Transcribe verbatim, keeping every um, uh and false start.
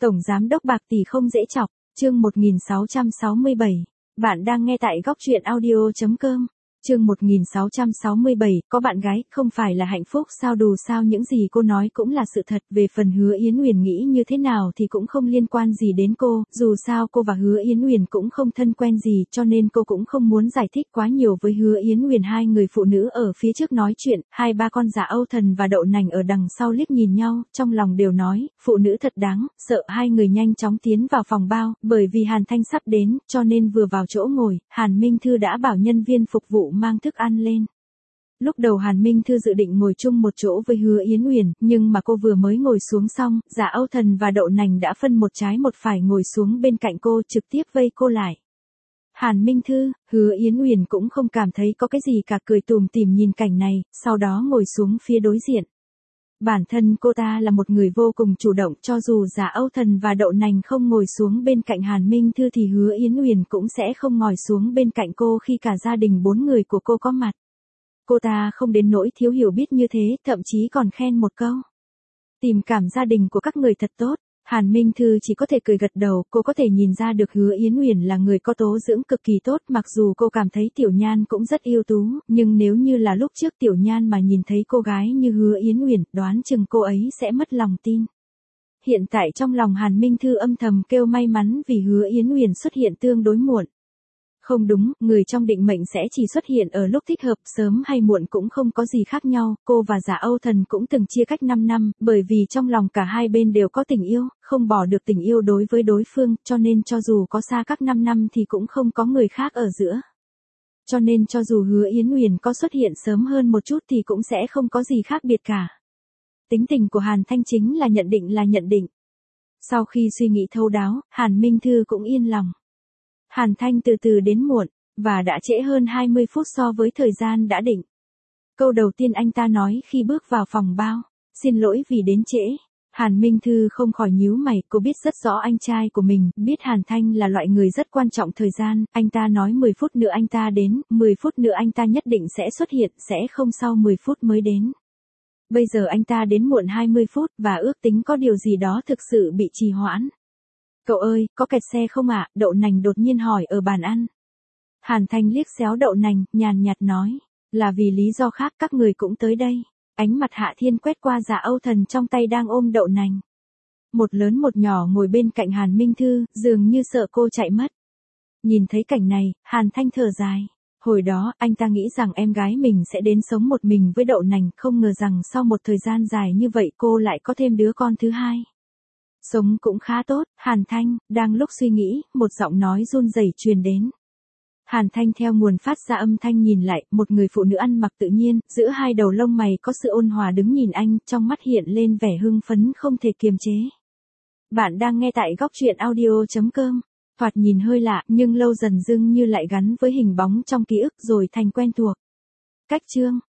Tổng giám đốc bạc tỷ không dễ chọc, chương một nghìn sáu trăm sáu mươi bảy. Bạn đang nghe tại góc truyện audio chấm com. Chương một nghìn sáu trăm sáu mươi bảy, có bạn gái, không phải là hạnh phúc sao? Dù sao những gì cô nói cũng là sự thật. Về phần Hứa Yến Uyển nghĩ như thế nào thì cũng không liên quan gì đến cô, dù sao cô và Hứa Yến Uyển cũng không thân quen gì, cho nên cô cũng không muốn giải thích quá nhiều với Hứa Yến Uyển. Hai người phụ nữ ở phía trước nói chuyện, hai ba con giả Âu Thần và Đậu Nành ở đằng sau liếc nhìn nhau, trong lòng đều nói, phụ nữ thật đáng sợ. Hai người nhanh chóng tiến vào phòng bao, bởi vì Hàn Thanh sắp đến, cho nên vừa vào chỗ ngồi, Hàn Minh Thư đã bảo nhân viên phục vụ mang thức ăn lên. Lúc đầu Hàn Minh Thư dự định ngồi chung một chỗ với Hứa Yến Uyển, nhưng mà cô vừa mới ngồi xuống xong, giả Âu Thần và Đậu Nành đã phân một trái một phải ngồi xuống bên cạnh cô, trực tiếp vây cô lại. Hàn Minh Thư, Hứa Yến Uyển cũng không cảm thấy có cái gì cả, cười tủm tỉm nhìn cảnh này, sau đó ngồi xuống phía đối diện. Bản thân cô ta là một người vô cùng chủ động, cho dù giả Âu Thần và Đậu Nành không ngồi xuống bên cạnh Hàn Minh Thư thì Hứa Yến Uyển cũng sẽ không ngồi xuống bên cạnh cô khi cả gia đình bốn người của cô có mặt. Cô ta không đến nỗi thiếu hiểu biết như thế, thậm chí còn khen một câu. Tình cảm gia đình của các người thật tốt. Hàn Minh Thư chỉ có thể cười gật đầu, cô có thể nhìn ra được Hứa Yến Uyển là người có tố dưỡng cực kỳ tốt, mặc dù cô cảm thấy Tiểu Nhan cũng rất ưu tú, nhưng nếu như là lúc trước Tiểu Nhan mà nhìn thấy cô gái như Hứa Yến Uyển, đoán chừng cô ấy sẽ mất lòng tin. Hiện tại trong lòng Hàn Minh Thư âm thầm kêu may mắn vì Hứa Yến Uyển xuất hiện tương đối muộn. Không đúng, người trong định mệnh sẽ chỉ xuất hiện ở lúc thích hợp, sớm hay muộn cũng không có gì khác nhau. Cô và giả Âu Thần cũng từng chia cách năm năm, bởi vì trong lòng cả hai bên đều có tình yêu, không bỏ được tình yêu đối với đối phương, cho nên cho dù có xa cách năm năm thì cũng không có người khác ở giữa. Cho nên cho dù Hứa Yến Uyển có xuất hiện sớm hơn một chút thì cũng sẽ không có gì khác biệt cả. Tính tình của Hàn Thanh chính là nhận định là nhận định. Sau khi suy nghĩ thấu đáo, Hàn Minh Thư cũng yên lòng. Hàn Thanh từ từ đến muộn, và đã trễ hơn hai mươi phút so với thời gian đã định. Câu đầu tiên anh ta nói khi bước vào phòng bao, xin lỗi vì đến trễ. Hàn Minh Thư không khỏi nhíu mày, cô biết rất rõ anh trai của mình, biết Hàn Thanh là loại người rất quan trọng thời gian, anh ta nói mười phút nữa anh ta đến, mười phút nữa anh ta nhất định sẽ xuất hiện, sẽ không sau mười phút mới đến. Bây giờ anh ta đến muộn hai mươi phút và ước tính có điều gì đó thực sự bị trì hoãn. Cậu ơi, có kẹt xe không ạ? Đậu Nành đột nhiên hỏi ở bàn ăn. Hàn Thanh liếc xéo Đậu Nành, nhàn nhạt nói, là vì lý do khác các người cũng tới đây. Ánh mặt Hạ Thiên quét qua giả Âu Thần trong tay đang ôm Đậu Nành. Một lớn một nhỏ ngồi bên cạnh Hàn Minh Thư, dường như sợ cô chạy mất. Nhìn thấy cảnh này, Hàn Thanh thở dài. Hồi đó, anh ta nghĩ rằng em gái mình sẽ đến sống một mình với Đậu Nành, không ngờ rằng sau một thời gian dài như vậy cô lại có thêm đứa con thứ hai. Sống cũng khá tốt, Hàn Thanh, đang lúc suy nghĩ, một giọng nói run rẩy truyền đến. Hàn Thanh theo nguồn phát ra âm thanh nhìn lại, một người phụ nữ ăn mặc tự nhiên, giữa hai đầu lông mày có sự ôn hòa đứng nhìn anh, trong mắt hiện lên vẻ hưng phấn không thể kiềm chế. Bạn đang nghe tại góc truyện audio chấm com. Thoạt nhìn hơi lạ, nhưng lâu dần dưng như lại gắn với hình bóng trong ký ức rồi thành quen thuộc. Cách chương